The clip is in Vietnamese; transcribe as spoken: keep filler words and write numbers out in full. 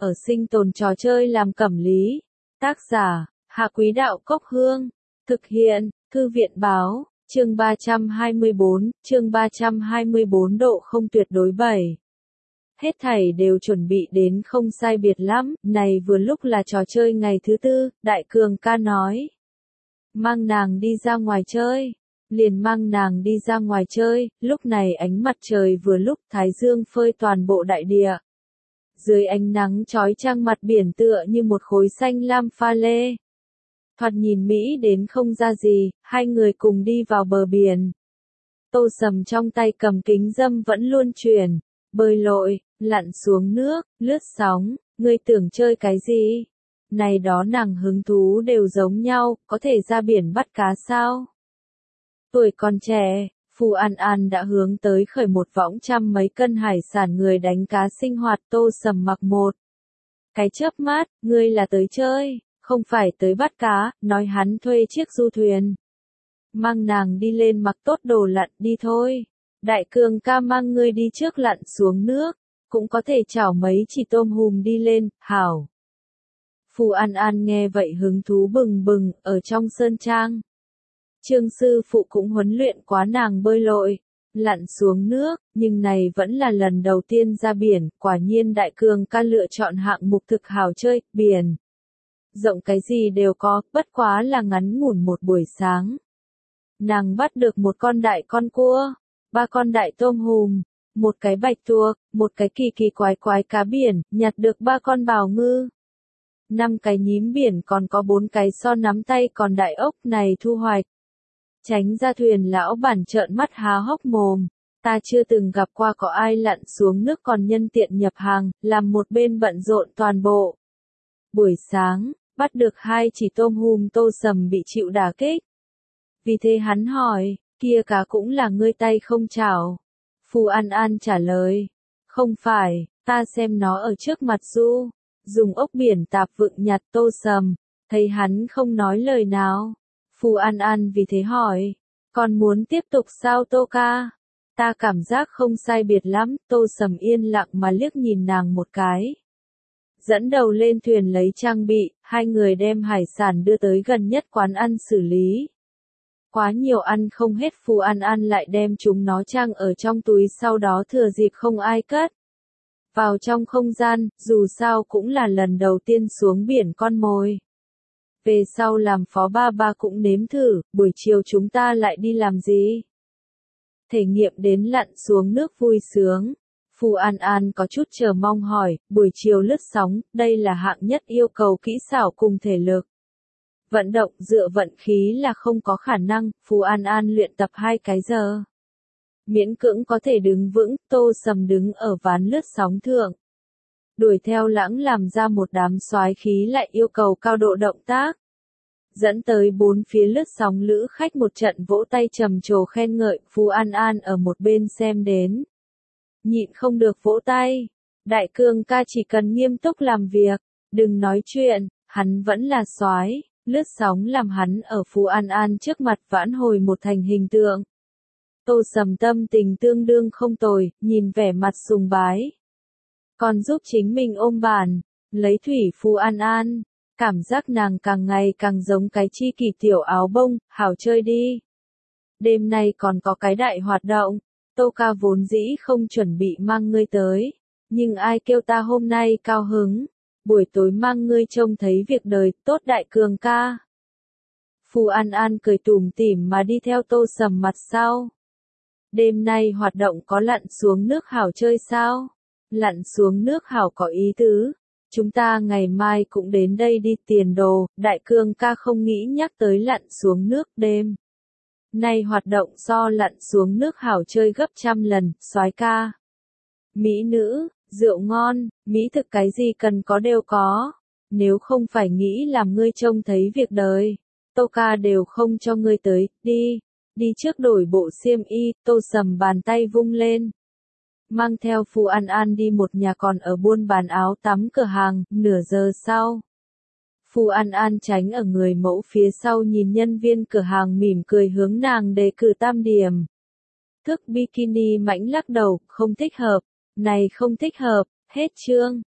ở sinh tồn trò chơi làm cẩm lý. Tác giả, Hạ Quý Đạo Cốc Hương. Thực hiện, Thư viện Báo, chương ba trăm hai mươi bốn, chương ba trăm hai mươi bốn độ không tuyệt đối bảy. Hết thảy đều chuẩn bị đến không sai biệt lắm, này vừa lúc là trò chơi ngày thứ tư, Đại Cường ca nói. Mang nàng đi ra ngoài chơi. Liền mang nàng đi ra ngoài chơi, lúc này ánh mặt trời vừa lúc thái dương phơi toàn bộ đại địa. Dưới ánh nắng chói chang mặt biển tựa như một khối xanh lam pha lê. Thoạt nhìn Mỹ đến không ra gì, hai người cùng đi vào bờ biển. Tô Sầm trong tay cầm kính râm vẫn luôn chuyển, bơi lội, lặn xuống nước, lướt sóng, ngươi tưởng chơi cái gì? Này đó nàng hứng thú đều giống nhau, có thể ra biển bắt cá sao? Tuổi còn trẻ, Phù An An đã hướng tới khởi một võng trăm mấy cân hải sản người đánh cá sinh hoạt. Tô Sầm mặc một cái chớp mắt, ngươi là tới chơi, không phải tới bắt cá, nói hắn thuê chiếc du thuyền. Mang nàng đi lên mặc tốt đồ lặn đi thôi. Đại Cường ca mang ngươi đi trước lặn xuống nước, cũng có thể chảo mấy chỉ tôm hùm đi lên, hảo. Phù An An nghe vậy hứng thú bừng bừng, ở trong sơn trang. Trương sư phụ cũng huấn luyện quá nàng bơi lội, lặn xuống nước, nhưng này vẫn là lần đầu tiên ra biển, quả nhiên Đại Cường ca lựa chọn hạng mục thực hào chơi, biển. Rộng cái gì đều có, bất quá là ngắn ngủn một buổi sáng. Nàng bắt được một con đại con cua, ba con đại tôm hùm, một cái bạch tuộc, một cái kỳ kỳ quái quái cá biển, nhặt được ba con bào ngư. Năm cái nhím biển còn có bốn cái so nắm tay còn đại ốc này thu hoạch. Tránh ra thuyền lão bản trợn mắt há hốc mồm, ta chưa từng gặp qua có ai lặn xuống nước còn nhân tiện nhập hàng, làm một bên bận rộn toàn bộ. Buổi sáng, bắt được hai chỉ tôm hùm. Tô Sầm bị chịu đả kích. Vì thế hắn hỏi, kia cá cũng là ngươi tay không chảo. Phù An An trả lời, không phải, ta xem nó ở trước mặt du, dùng ốc biển tạp vựng nhặt. Tô Sầm, thấy hắn không nói lời nào. Phù An An vì thế hỏi, còn muốn tiếp tục sao Tô ca? Ta cảm giác không sai biệt lắm. Tô Sầm yên lặng mà liếc nhìn nàng một cái. Dẫn đầu lên thuyền lấy trang bị, hai người đem hải sản đưa tới gần nhất quán ăn xử lý. Quá nhiều ăn không hết, Phù An An lại đem chúng nó trang ở trong túi, sau đó thừa dịp không ai cất vào trong không gian, dù sao cũng là lần đầu tiên xuống biển con mồi. Về sau làm phó ba ba cũng nếm thử, buổi chiều chúng ta lại đi làm gì? Thể nghiệm đến lặn xuống nước vui sướng. Phù An An có chút chờ mong hỏi, buổi chiều lướt sóng, đây là hạng nhất yêu cầu kỹ xảo cùng thể lực. Vận động dựa vận khí là không có khả năng. Phù An An luyện tập hai cái giờ. Miễn cưỡng có thể đứng vững. Tô Sầm đứng ở ván lướt sóng thượng. Đuổi theo lãng làm ra một đám soái khí lại yêu cầu cao độ động tác. Dẫn tới bốn phía lướt sóng lữ khách một trận vỗ tay trầm trồ khen ngợi. Phù An An ở một bên xem đến. Nhịn không được vỗ tay. Đại Cường ca chỉ cần nghiêm túc làm việc, đừng nói chuyện, hắn vẫn là soái. Lướt sóng làm hắn ở Phù An An trước mặt vãn hồi một thành hình tượng. Tô Sầm tâm tình tương đương không tồi, nhìn vẻ mặt sùng bái. Còn giúp chính mình ôm bàn, lấy thủy Phù An An. Cảm giác nàng càng ngày càng giống cái chi kỳ tiểu áo bông, hảo chơi đi. Đêm nay còn có cái đại hoạt động. Tô ca vốn dĩ không chuẩn bị mang ngươi tới, nhưng ai kêu ta hôm nay cao hứng, buổi tối mang ngươi trông thấy việc đời. Tốt Đại Cường ca. Phù An An cười tủm tỉm mà đi theo Tô Sầm mặt sau. Đêm nay hoạt động có lặn xuống nước hảo chơi sao? Lặn xuống nước hảo có ý tứ. Chúng ta ngày mai cũng đến đây đi. Tiền đồ. Đại Cường ca không nghĩ nhắc tới lặn xuống nước. Đêm nay hoạt động so lặn xuống nước hảo chơi gấp trăm lần. Soái ca, mỹ nữ, rượu ngon, mỹ thực cái gì cần có đều có. Nếu không phải nghĩ làm ngươi trông thấy việc đời, Tô ca đều không cho ngươi tới. Đi, đi trước đổi bộ xiêm y. Tô Sầm bàn tay vung lên, mang theo Phù An An đi một nhà còn ở buôn bán áo tắm cửa hàng. Nửa giờ sau, Phù An An tránh ở người mẫu phía sau, nhìn nhân viên cửa hàng mỉm cười hướng nàng đề cử tam điểm. Thức bikini mãnh lắc đầu, không thích hợp, này không thích hợp. Hết chương.